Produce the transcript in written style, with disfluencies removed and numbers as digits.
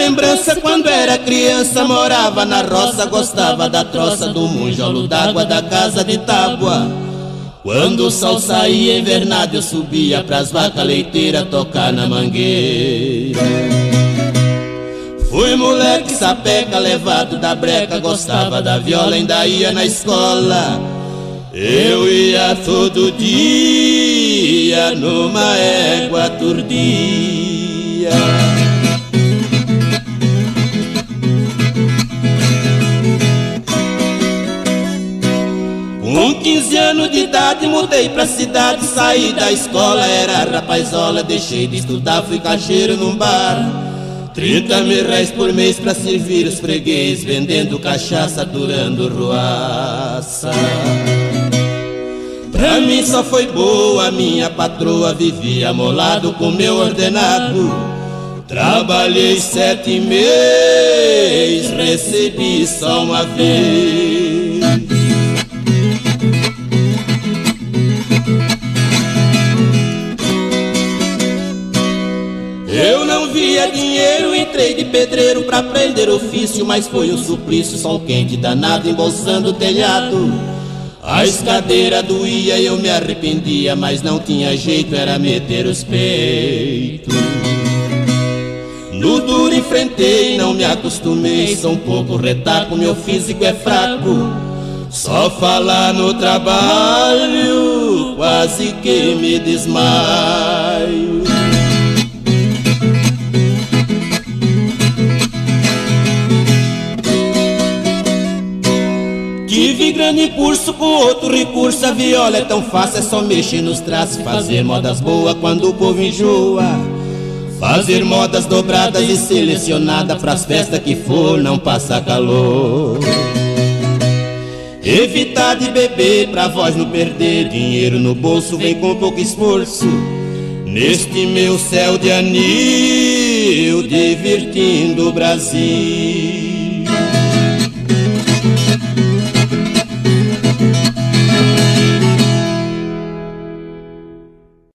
lembrança quando era criança, morava na roça, gostava da troça do monjolo d'água da casa de tábua. Quando o sol saía invernado eu subia pras vacas leiteiras tocar na mangueira. Fui moleque sapeca, levado da breca, gostava da viola, ainda ia na escola. Eu ia todo dia numa égua turdia. Com 15 anos de idade mudei pra cidade, saí da escola, era rapazola, deixei de estudar, fui caixeiro num bar. 30 mil reais por mês pra servir os freguês, vendendo cachaça, durando ruaça. Pra mim só foi boa, minha patroa vivia molado com meu ordenado. Trabalhei 7 meses, recebi só uma vez. Eu não via dinheiro, entrei de pedreiro pra aprender ofício, mas foi um suplício, sol quente danado embolsando o telhado. A escadeira doía e eu me arrependia, mas não tinha jeito, era meter os peitos. No duro enfrentei, não me acostumei, sou um pouco retaco, meu físico é fraco. Só falar no trabalho, quase que me desmaio. Tive grande impulso com outro recurso, a viola é tão fácil, é só mexer nos traços, fazer modas boas quando o povo enjoa. Fazer modas dobradas e selecionadas pras festas que for, não passar calor. Evitar de beber pra voz não perder, dinheiro no bolso vem com pouco esforço. Neste meu céu de anil, divertindo o Brasil.